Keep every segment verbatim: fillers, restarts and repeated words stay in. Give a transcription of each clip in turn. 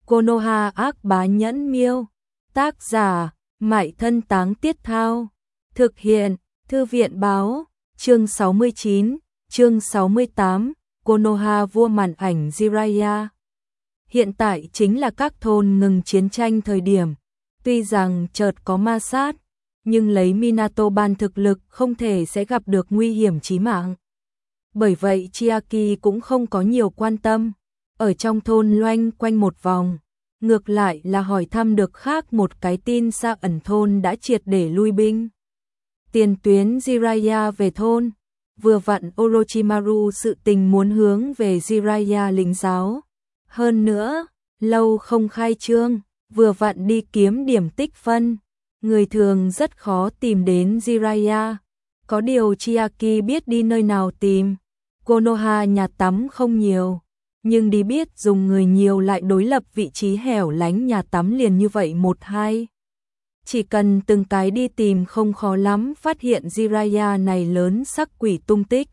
Konoha ác bá nhẫn miêu. Tác giả, Mại Thân Táng Tiết Thao. Thực hiện, Thư viện báo. Chương sáu mươi chín, chương sáu mươi tám, Konoha vua màn ảnh Jiraiya. Hiện tại chính là các thôn ngừng chiến tranh thời điểm. Tuy rằng chợt có ma sát, nhưng lấy Minato ban thực lực không thể sẽ gặp được nguy hiểm chí mạng. Bởi vậy Chiaki cũng không có nhiều quan tâm. Ở trong thôn loanh quanh một vòng, ngược lại là hỏi thăm được khác một cái tin xa ẩn thôn đã triệt để lui binh. Tiền tuyến Jiraiya về thôn, vừa vặn Orochimaru sự tình muốn hướng về Jiraiya lĩnh giáo. Hơn nữa, lâu không khai trương, vừa vặn đi kiếm điểm tích phân, người thường rất khó tìm đến Jiraiya. Có điều Chiaki biết đi nơi nào tìm. Konoha nhà tắm không nhiều, nhưng đi biết dùng người nhiều lại đối lập vị trí hẻo lánh nhà tắm liền như vậy một hai. Chỉ cần từng cái đi tìm không khó lắm phát hiện Jiraiya này lớn sắc quỷ tung tích.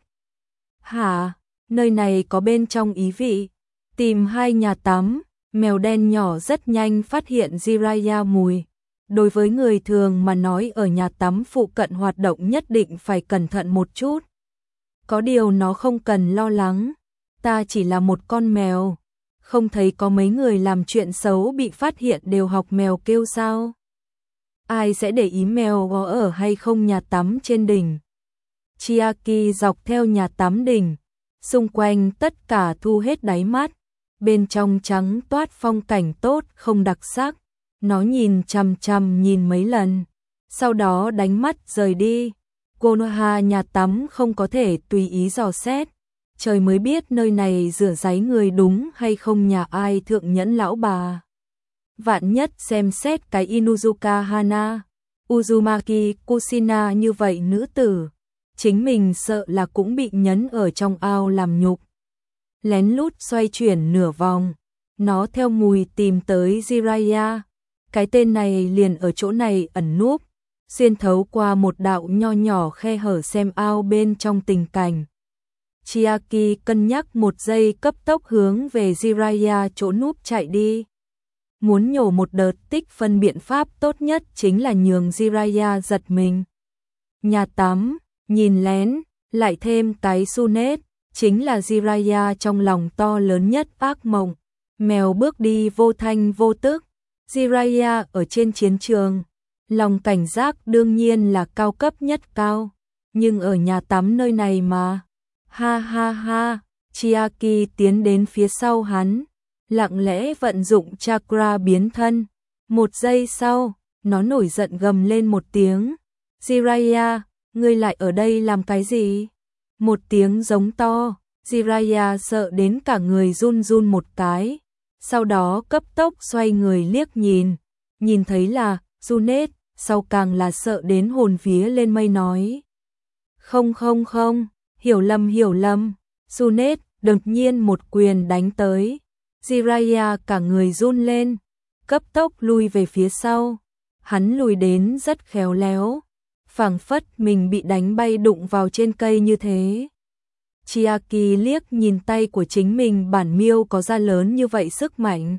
Hả, nơi này có bên trong ý vị. Tìm hai nhà tắm, mèo đen nhỏ rất nhanh phát hiện Jiraiya mùi. Đối với người thường mà nói ở nhà tắm phụ cận hoạt động nhất định phải cẩn thận một chút. Có điều nó không cần lo lắng. Ta chỉ là một con mèo. Không thấy có mấy người làm chuyện xấu bị phát hiện đều học mèo kêu sao? Ai sẽ để ý mèo có ở hay không nhà tắm trên đỉnh? Chiaki dọc theo nhà tắm đỉnh, xung quanh tất cả thu hết đáy mắt, bên trong trắng toát phong cảnh tốt không đặc sắc, nó nhìn chằm chằm nhìn mấy lần, sau đó đánh mắt rời đi. Konoha nhà tắm không có thể tùy ý dò xét, trời mới biết nơi này rửa ráy người đúng hay không nhà ai thượng nhẫn lão bà. Vạn nhất xem xét cái Inuzuka Hana, Uzumaki Kushina như vậy nữ tử, chính mình sợ là cũng bị nhấn ở trong ao làm nhục. Lén lút xoay chuyển nửa vòng, nó theo mùi tìm tới Jiraiya. Cái tên này liền ở chỗ này ẩn núp, xuyên thấu qua một đạo nho nhỏ khe hở xem ao bên trong tình cảnh. Chiaki cân nhắc một giây cấp tốc hướng về Jiraiya chỗ núp chạy đi. Muốn nhổ một đợt tích phân biện pháp tốt nhất chính là nhường Jiraiya giật mình. Nhà tắm, nhìn lén, lại thêm cái Sunet, chính là Jiraiya trong lòng to lớn nhất ác mộng. Mèo bước đi vô thanh vô tức. Jiraiya ở trên chiến trường, lòng cảnh giác đương nhiên là cao cấp nhất cao. Nhưng ở nhà tắm nơi này mà. Ha ha ha, Chiaki tiến đến phía sau hắn, lặng lẽ vận dụng chakra biến thân. Một giây sau, nó nổi giận gầm lên một tiếng. Jiraiya, ngươi lại ở đây làm cái gì? Một tiếng giống to, Jiraiya sợ đến cả người run run một cái. Sau đó cấp tốc xoay người liếc nhìn, nhìn thấy là Junet, sau càng là sợ đến hồn vía lên mây nói. Không không không, hiểu lầm hiểu lầm, Junet đột nhiên một quyền đánh tới. Jiraiya cả người run lên, cấp tốc lui về phía sau. Hắn lùi đến rất khéo léo, phảng phất mình bị đánh bay đụng vào trên cây như thế. Chiaki liếc nhìn tay của chính mình bản miêu có ra lớn như vậy sức mạnh.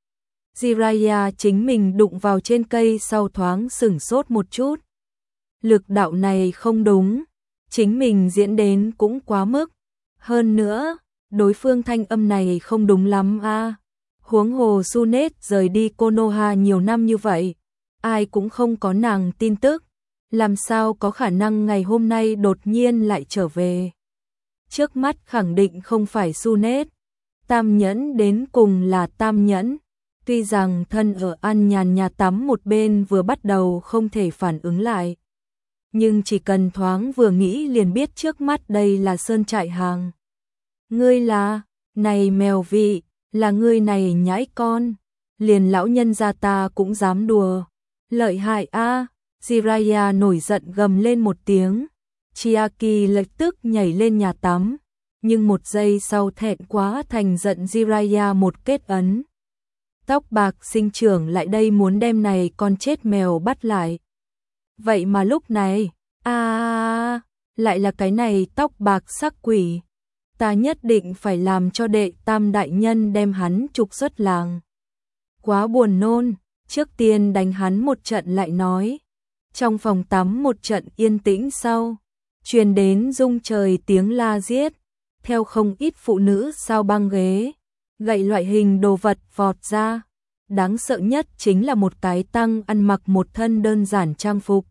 Jiraiya chính mình đụng vào trên cây sau thoáng sửng sốt một chút. Lực đạo này không đúng, chính mình diễn đến cũng quá mức. Hơn nữa, đối phương thanh âm này không đúng lắm a. À. Huống hồ Sunet rời đi Konoha nhiều năm như vậy, ai cũng không có nàng tin tức, làm sao có khả năng ngày hôm nay đột nhiên lại trở về. Trước mắt khẳng định không phải Sunet. Tam nhẫn đến cùng là tam nhẫn. Tuy rằng thân ở an nhàn nhà tắm một bên vừa bắt đầu không thể phản ứng lại, nhưng chỉ cần thoáng vừa nghĩ liền biết trước mắt đây là sơn trại hàng. Ngươi là, này mèo vị, là ngươi này nhãi con, liền lão nhân gia ta cũng dám đùa. Lợi hại a. À. Jiraiya nổi giận gầm lên một tiếng. Chiaki lập tức nhảy lên nhà tắm, nhưng một giây sau thẹn quá thành giận Jiraiya một kết ấn. Tóc bạc sinh trưởng lại đây muốn đem này con chết mèo bắt lại. Vậy mà lúc này, a à, lại là cái này tóc bạc sắc quỷ. Ta nhất định phải làm cho đệ tam đại nhân đem hắn trục xuất làng. quá buồn nôn, trước tiên đánh hắn một trận lại nói. Trong phòng tắm một trận yên tĩnh sau, truyền đến rung trời tiếng la giết, theo không ít phụ nữ sao băng ghế, gậy loại hình đồ vật vọt ra. Đáng sợ nhất chính là một cái tăng ăn mặc một thân đơn giản trang phục.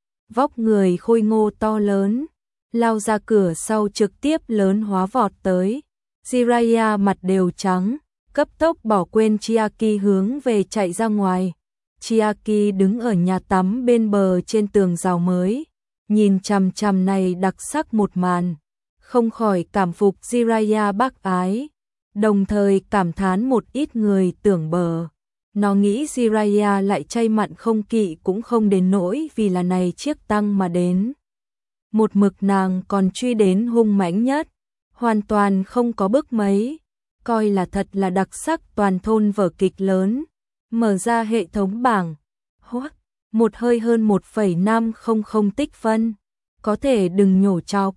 Vóc người khôi ngô to lớn, lao ra cửa sau trực tiếp lớn hóa vọt tới. Jiraiya mặt đều trắng, cấp tốc bỏ quên Chiaki hướng về chạy ra ngoài. Chiaki đứng ở nhà tắm bên bờ trên tường rào mới, nhìn chằm chằm này đặc sắc một màn, không khỏi cảm phục Jiraiya bác ái, đồng thời cảm thán một ít người tưởng bờ. Nó nghĩ Jiraiya lại chay mặn không kỵ cũng không đến nỗi vì là này chiếc tăng mà đến. Một mực nàng còn truy đến hung mãnh nhất, hoàn toàn không có bức mấy, coi là thật là đặc sắc toàn thôn vở kịch lớn. Mở ra hệ thống bảng, hoắc, một hơi hơn một phẩy năm không không tích phân, có thể đừng nhổ chọc.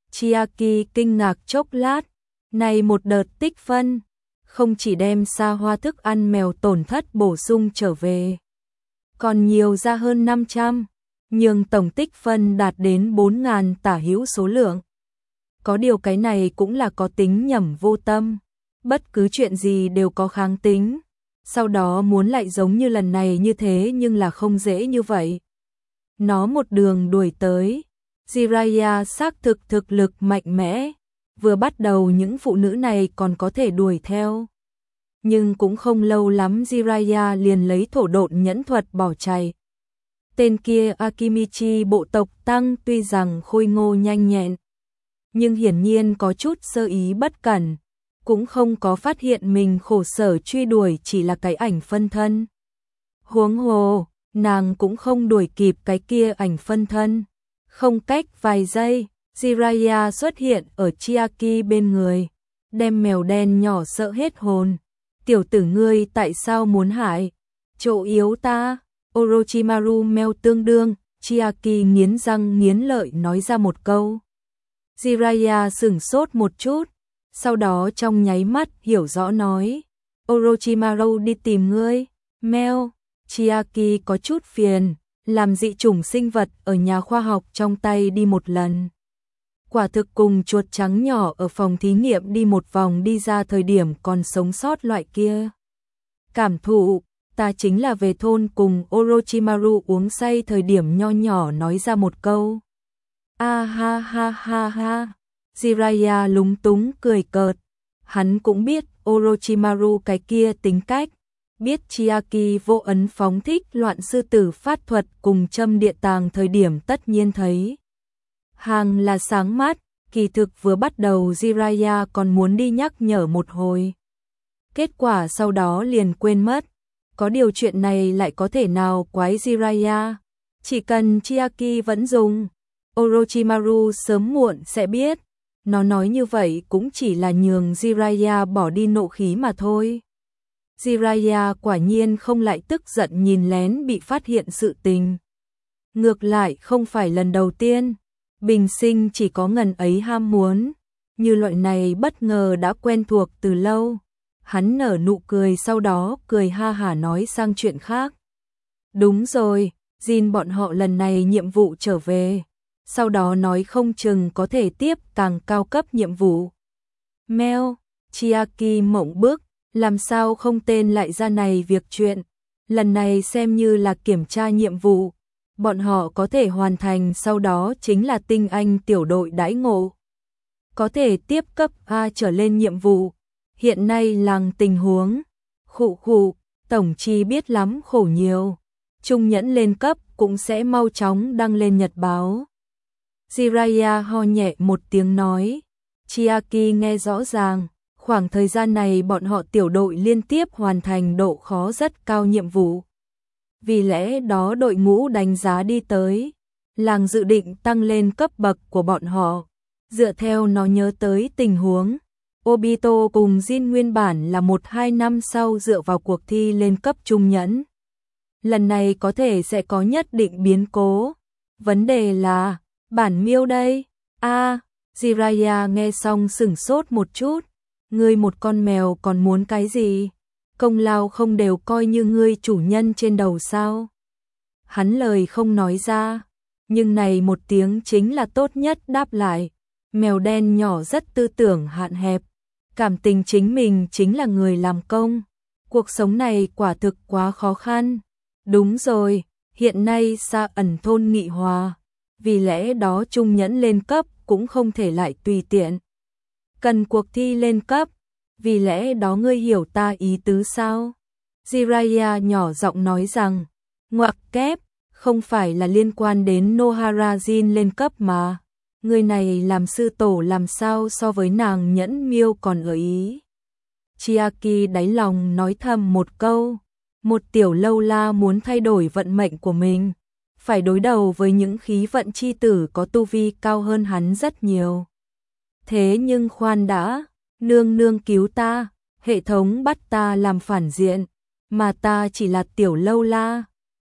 Chiaki kinh ngạc chốc lát, này một đợt tích phân, không chỉ đem xa hoa thức ăn mèo tổn thất bổ sung trở về, còn nhiều ra hơn năm trăm, nhưng tổng tích phân đạt đến bốn nghìn tả hữu số lượng. Có điều cái này cũng là có tính nhẩm vô tâm, bất cứ chuyện gì đều có kháng tính. Sau đó muốn lại giống như lần này như thế nhưng là không dễ như vậy. Nó một đường đuổi tới, Jiraiya xác thực thực lực mạnh mẽ, vừa bắt đầu những phụ nữ này còn có thể đuổi theo. Nhưng cũng không lâu lắm Jiraiya liền lấy thổ độn nhẫn thuật bỏ chạy. Tên kia Akimichi bộ tộc tăng tuy rằng khôi ngô nhanh nhẹn, nhưng hiển nhiên có chút sơ ý bất cẩn. Cũng không có phát hiện mình khổ sở truy đuổi chỉ là cái ảnh phân thân. Huống hồ, nàng cũng không đuổi kịp cái kia ảnh phân thân. Không cách vài giây, Jiraiya xuất hiện ở Chiaki bên người, đem mèo đen nhỏ sợ hết hồn. Tiểu tử ngươi tại sao muốn hại chỗ yếu ta? Orochimaru meo tương đương, Chiaki nghiến răng nghiến lợi nói ra một câu. Jiraiya sửng sốt một chút, sau đó trong nháy mắt hiểu rõ nói, Orochimaru đi tìm ngươi. Meo, Chiaki có chút phiền, làm dị chủng sinh vật ở nhà khoa học trong tay đi một lần. Quả thực cùng chuột trắng nhỏ ở phòng thí nghiệm đi một vòng đi ra thời điểm còn sống sót loại kia. Cảm thụ, ta chính là về thôn cùng Orochimaru uống say thời điểm nho nhỏ nói ra một câu. A ha ha ha ha. Jiraiya lúng túng cười cợt, hắn cũng biết Orochimaru cái kia tính cách, biết Chiaki vô ấn phóng thích loạn sư tử phát thuật cùng châm địa tàng thời điểm tất nhiên thấy. Hàng là sáng mắt, kỳ thực vừa bắt đầu Jiraiya còn muốn đi nhắc nhở một hồi. Kết quả sau đó liền quên mất, có điều chuyện này lại có thể nào quái Jiraiya, chỉ cần Chiaki vẫn dùng, Orochimaru sớm muộn sẽ biết. Nó nói như vậy cũng chỉ là nhường Jiraiya bỏ đi nộ khí mà thôi. Jiraiya quả nhiên không lại tức giận nhìn lén bị phát hiện sự tình. Ngược lại không phải lần đầu tiên, bình sinh chỉ có ngần ấy ham muốn, như loại này bất ngờ đã quen thuộc từ lâu. Hắn nở nụ cười sau đó cười ha hả nói sang chuyện khác. Đúng rồi, Jin bọn họ lần này nhiệm vụ trở về. Sau đó nói không chừng có thể tiếp càng cao cấp nhiệm vụ. Meo, Chiaki mộng bức, làm sao không tên lại ra này việc chuyện. Lần này xem như là kiểm tra nhiệm vụ, bọn họ có thể hoàn thành sau đó chính là tinh anh tiểu đội đãi ngộ. Có thể tiếp cấp A trở lên nhiệm vụ. Hiện nay làng tình huống, khụ khụ, tổng chi biết lắm khổ nhiều. Trung nhẫn lên cấp cũng sẽ mau chóng đăng lên nhật báo. Jiraiya ho nhẹ một tiếng nói, Chiaki nghe rõ ràng, khoảng thời gian này bọn họ tiểu đội liên tiếp hoàn thành độ khó rất cao nhiệm vụ. Vì lẽ đó đội ngũ đánh giá đi tới, làng dự định tăng lên cấp bậc của bọn họ. Dựa theo nó nhớ tới tình huống, Obito cùng Jin nguyên bản là một hai năm sau dựa vào cuộc thi lên cấp trung nhẫn. Lần này có thể sẽ có nhất định biến cố. Vấn đề là, bản miêu đây? A, à, Jiraiya nghe xong sửng sốt một chút. Ngươi một con mèo còn muốn cái gì? công lao không đều coi như ngươi chủ nhân trên đầu sao? Hắn lời không nói ra, nhưng này một tiếng chính là tốt nhất đáp lại. Mèo đen nhỏ rất tư tưởng hạn hẹp, cảm tình chính mình chính là người làm công. Cuộc sống này quả thực quá khó khăn. Đúng rồi, hiện nay xa ẩn thôn nghị hòa, vì lẽ đó Trung Nhẫn lên cấp cũng không thể lại tùy tiện. Cần cuộc thi lên cấp, vì lẽ đó ngươi hiểu ta ý tứ sao? Jiraiya nhỏ giọng nói rằng, ngoặc kép, không phải là liên quan đến Noharajin lên cấp mà. Người này làm sư tổ làm sao so với nàng Nhẫn Miêu còn ở ý. Chiaki đáy lòng nói thầm một câu, một tiểu lâu la muốn thay đổi vận mệnh của mình, phải đối đầu với những khí vận chi tử có tu vi cao hơn hắn rất nhiều. Thế nhưng khoan đã, nương nương cứu ta, hệ thống bắt ta làm phản diện, mà ta chỉ là tiểu lâu la,